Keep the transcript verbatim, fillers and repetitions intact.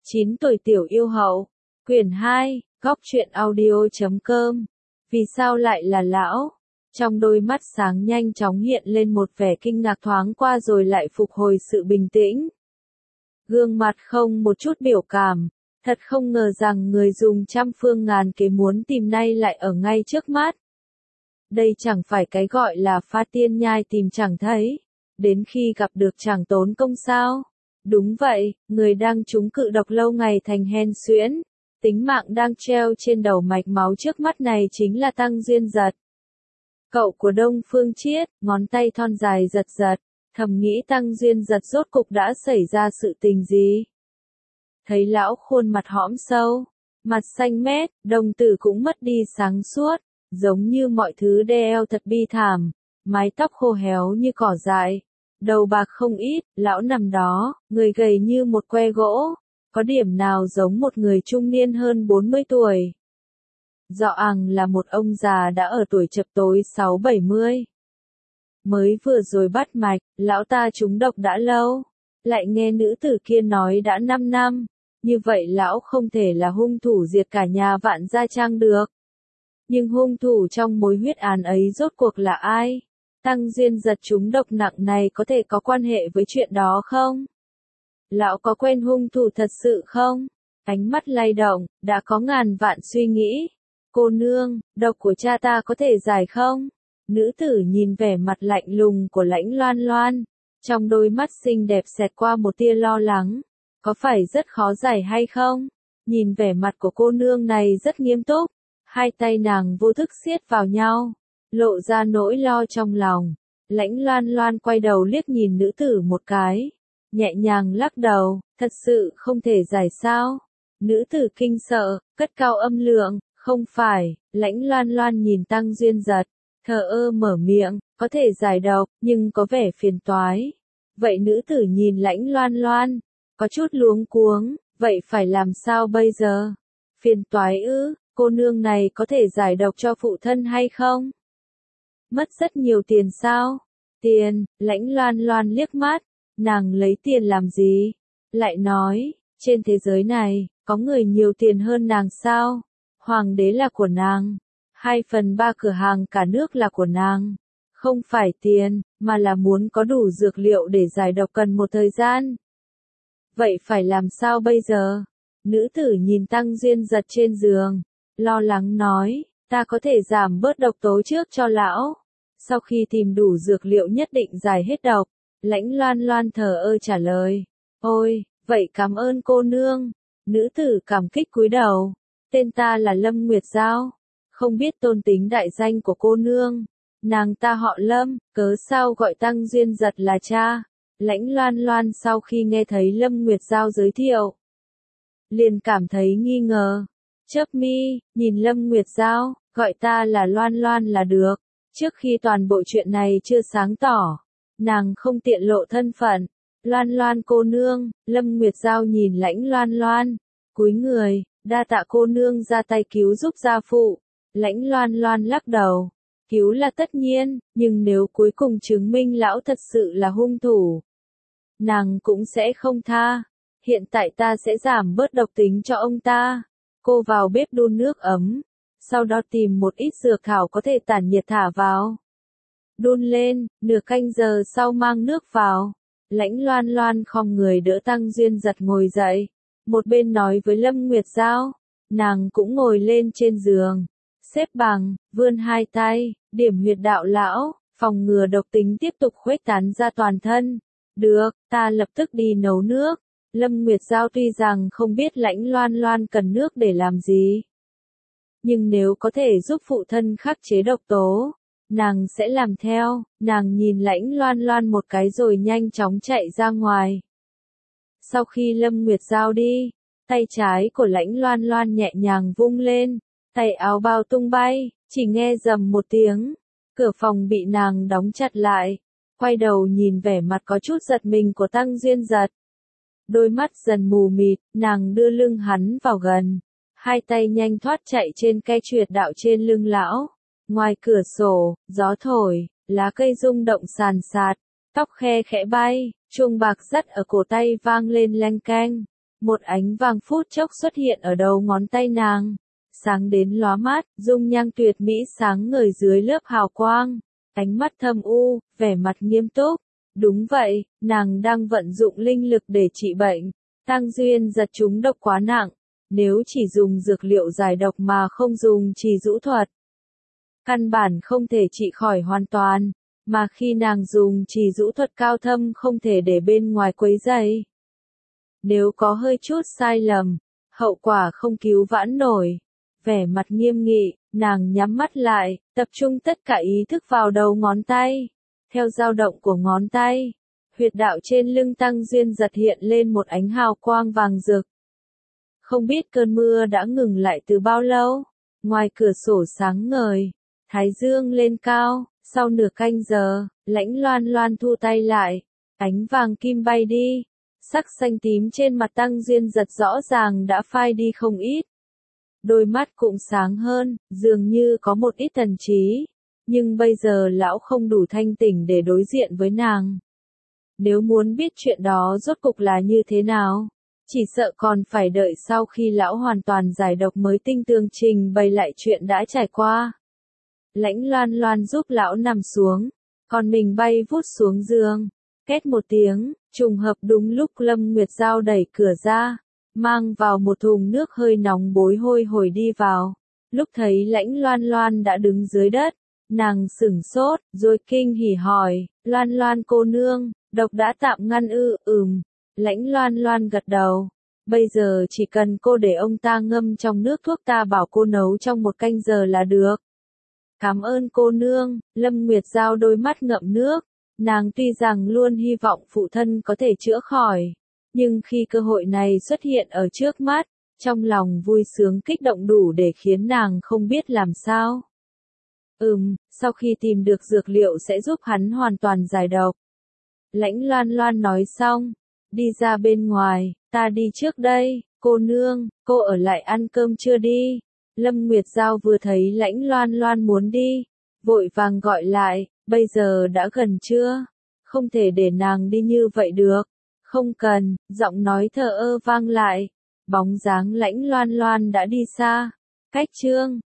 chín tuổi tiểu yêu hậu, quyển hai, góc truyện audio chấm com. Vì sao lại là lão? Trong đôi mắt sáng nhanh chóng hiện lên một vẻ kinh ngạc thoáng qua rồi lại phục hồi sự bình tĩnh. Gương mặt không một chút biểu cảm, thật không ngờ rằng người dùng trăm phương ngàn kế muốn tìm nay lại ở ngay trước mắt. Đây chẳng phải cái gọi là pha tiên nhai tìm chẳng thấy, đến khi gặp được chẳng tốn công sao. Đúng vậy, người đang trúng cự độc lâu ngày thành hen suyễn, tính mạng đang treo trên đầu mạch máu trước mắt này chính là Tăng Duyên Dật. Cậu của Đông Phương Chiết, ngón tay thon dài giật giật, thầm nghĩ Tăng Duyên Dật rốt cục đã xảy ra sự tình gì. Thấy lão khuôn mặt hõm sâu, mặt xanh mét, đồng tử cũng mất đi sáng suốt, giống như mọi thứ đeo thật bi thảm, mái tóc khô héo như cỏ dại, đầu bạc không ít, lão nằm đó, người gầy như một que gỗ, có điểm nào giống một người trung niên hơn bốn mươi tuổi. Rõ ràng là một ông già đã ở tuổi chập tối sáu bảy mươi. Mới vừa rồi bắt mạch, lão ta trúng độc đã lâu, lại nghe nữ tử kia nói đã năm năm, như vậy lão không thể là hung thủ diệt cả nhà Vạn Gia Trang được. Nhưng hung thủ trong mối huyết án ấy rốt cuộc là ai? Tăng Duyên Dật trúng độc nặng này có thể có quan hệ với chuyện đó không? Lão có quen hung thủ thật sự không? Ánh mắt lay động, đã có ngàn vạn suy nghĩ. Cô nương, độc của cha ta có thể giải không? Nữ tử nhìn vẻ mặt lạnh lùng của Lãnh Loan Loan, trong đôi mắt xinh đẹp xẹt qua một tia lo lắng. Có phải rất khó giải hay không? Nhìn vẻ mặt của cô nương này rất nghiêm túc, hai tay nàng vô thức siết vào nhau, lộ ra nỗi lo trong lòng. Lãnh Loan Loan quay đầu liếc nhìn nữ tử một cái, nhẹ nhàng lắc đầu, thật sự không thể giải sao? Nữ tử kinh sợ, cất cao âm lượng, không phải. Lãnh Loan Loan nhìn Tăng Duyên Dật, thờ ơ mở miệng, có thể giải độc, nhưng có vẻ phiền toái. Vậy nữ tử nhìn Lãnh Loan Loan, có chút luống cuống, vậy phải làm sao bây giờ? Phiền toái ư, cô nương này có thể giải độc cho phụ thân hay không? Mất rất nhiều tiền sao? Tiền, Lãnh Loan Loan liếc mắt, nàng lấy tiền làm gì? Lại nói, trên thế giới này, có người nhiều tiền hơn nàng sao? Hoàng đế là của nàng, hai phần ba cửa hàng cả nước là của nàng. Không phải tiền, mà là muốn có đủ dược liệu để giải độc cần một thời gian. Vậy phải làm sao bây giờ? Nữ tử nhìn Tăng Duyên Dật trên giường, lo lắng nói, ta có thể giảm bớt độc tố trước cho lão. Sau khi tìm đủ dược liệu nhất định giải hết độc. Lãnh Loan Loan thờ ơ trả lời, ôi, vậy cảm ơn cô nương. Nữ tử cảm kích cúi đầu, tên ta là Lâm Nguyệt Giao, không biết tôn tính đại danh của cô nương. Nàng ta họ Lâm, cớ sao gọi Tăng Duyên Dật là cha? Lãnh Loan Loan sau khi nghe thấy Lâm Nguyệt Giao giới thiệu, liền cảm thấy nghi ngờ. Chớp mi, nhìn Lâm Nguyệt Giao, gọi ta là Loan Loan là được. Trước khi toàn bộ chuyện này chưa sáng tỏ, nàng không tiện lộ thân phận. Loan Loan cô nương, Lâm Nguyệt Giao nhìn Lãnh Loan Loan, cúi người, đa tạ cô nương ra tay cứu giúp gia phụ. Lãnh Loan Loan lắc đầu, cứu là tất nhiên, nhưng nếu cuối cùng chứng minh lão thật sự là hung thủ, nàng cũng sẽ không tha. Hiện tại ta sẽ giảm bớt độc tính cho ông ta. Cô vào bếp đun nước ấm, sau đó tìm một ít dược thảo có thể tản nhiệt thả vào. Đun lên, nửa canh giờ sau mang nước vào. Lãnh Loan Loan khom người đỡ Tăng Duyên Dật ngồi dậy, một bên nói với Lâm Nguyệt Giao, nàng cũng ngồi lên trên giường, xếp bằng, vươn hai tay, điểm huyệt đạo lão, phòng ngừa độc tính tiếp tục khuếch tán ra toàn thân. Được, ta lập tức đi nấu nước. Lâm Nguyệt Giao tuy rằng không biết Lãnh Loan Loan cần nước để làm gì, nhưng nếu có thể giúp phụ thân khắc chế độc tố, nàng sẽ làm theo. Nàng nhìn Lãnh Loan Loan một cái rồi nhanh chóng chạy ra ngoài. Sau khi Lâm Nguyệt Giao đi, tay trái của Lãnh Loan Loan nhẹ nhàng vung lên, tay áo bao tung bay, chỉ nghe rầm một tiếng, cửa phòng bị nàng đóng chặt lại. Quay đầu nhìn vẻ mặt có chút giật mình của Tăng Duyên Dật, đôi mắt dần mù mịt, nàng đưa lưng hắn vào gần, hai tay nhanh thoát chạy trên cây truyệt đạo trên lưng lão. Ngoài cửa sổ, gió thổi, lá cây rung động sàn sạt, tóc khe khẽ bay, chuông bạc dắt ở cổ tay vang lên leng keng. Một ánh vàng phút chốc xuất hiện ở đầu ngón tay nàng, sáng đến lóa mắt, dung nhan tuyệt mỹ sáng ngời dưới lớp hào quang, ánh mắt thâm u, vẻ mặt nghiêm túc. Đúng vậy, nàng đang vận dụng linh lực để trị bệnh. Tăng Duyên giật trúng độc quá nặng, nếu chỉ dùng dược liệu giải độc mà không dùng trì dũ thuật, căn bản không thể trị khỏi hoàn toàn, mà khi nàng dùng trì dũ thuật cao thâm không thể để bên ngoài quấy rầy. Nếu có hơi chút sai lầm, hậu quả không cứu vãn nổi. Vẻ mặt nghiêm nghị, nàng nhắm mắt lại, tập trung tất cả ý thức vào đầu ngón tay. Theo dao động của ngón tay, huyệt đạo trên lưng Tăng Duyên giật hiện lên một ánh hào quang vàng rực. Không biết cơn mưa đã ngừng lại từ bao lâu, ngoài cửa sổ sáng ngời, thái dương lên cao, sau nửa canh giờ, Lãnh Loan Loan thu tay lại, ánh vàng kim bay đi, sắc xanh tím trên mặt Tăng Duyên giật rõ ràng đã phai đi không ít. Đôi mắt cũng sáng hơn, dường như có một ít thần trí, nhưng bây giờ lão không đủ thanh tỉnh để đối diện với nàng. Nếu muốn biết chuyện đó rốt cục là như thế nào, chỉ sợ còn phải đợi sau khi lão hoàn toàn giải độc mới tinh tường trình bày lại chuyện đã trải qua. Lãnh Loan Loan giúp lão nằm xuống, còn mình bay vút xuống giường. Két một tiếng, trùng hợp đúng lúc Lâm Nguyệt Giao đẩy cửa ra, mang vào một thùng nước hơi nóng bối hôi hổi đi vào. Lúc thấy Lãnh Loan Loan đã đứng dưới đất, nàng sửng sốt, rồi kinh hỉ hỏi, Loan Loan cô nương, độc đã tạm ngăn ư? Ừm. Lãnh Loan Loan gật đầu. Bây giờ chỉ cần cô để ông ta ngâm trong nước thuốc ta bảo cô nấu trong một canh giờ là được. Cảm ơn cô nương. Lâm Nguyệt Giao đôi mắt ngậm nước. Nàng tuy rằng luôn hy vọng phụ thân có thể chữa khỏi, nhưng khi cơ hội này xuất hiện ở trước mắt, trong lòng vui sướng kích động đủ để khiến nàng không biết làm sao. Ừm, sau khi tìm được dược liệu sẽ giúp hắn hoàn toàn giải độc. Lãnh Loan Loan nói xong, đi ra bên ngoài, ta đi trước đây, cô nương, cô ở lại ăn cơm chưa đi. Lâm Nguyệt Giao vừa thấy Lãnh Loan Loan muốn đi, vội vàng gọi lại, bây giờ đã gần trưa, không thể để nàng đi như vậy được. Không cần, giọng nói thờ ơ vang lại, bóng dáng Lãnh Loan Loan đã đi xa. Cách chương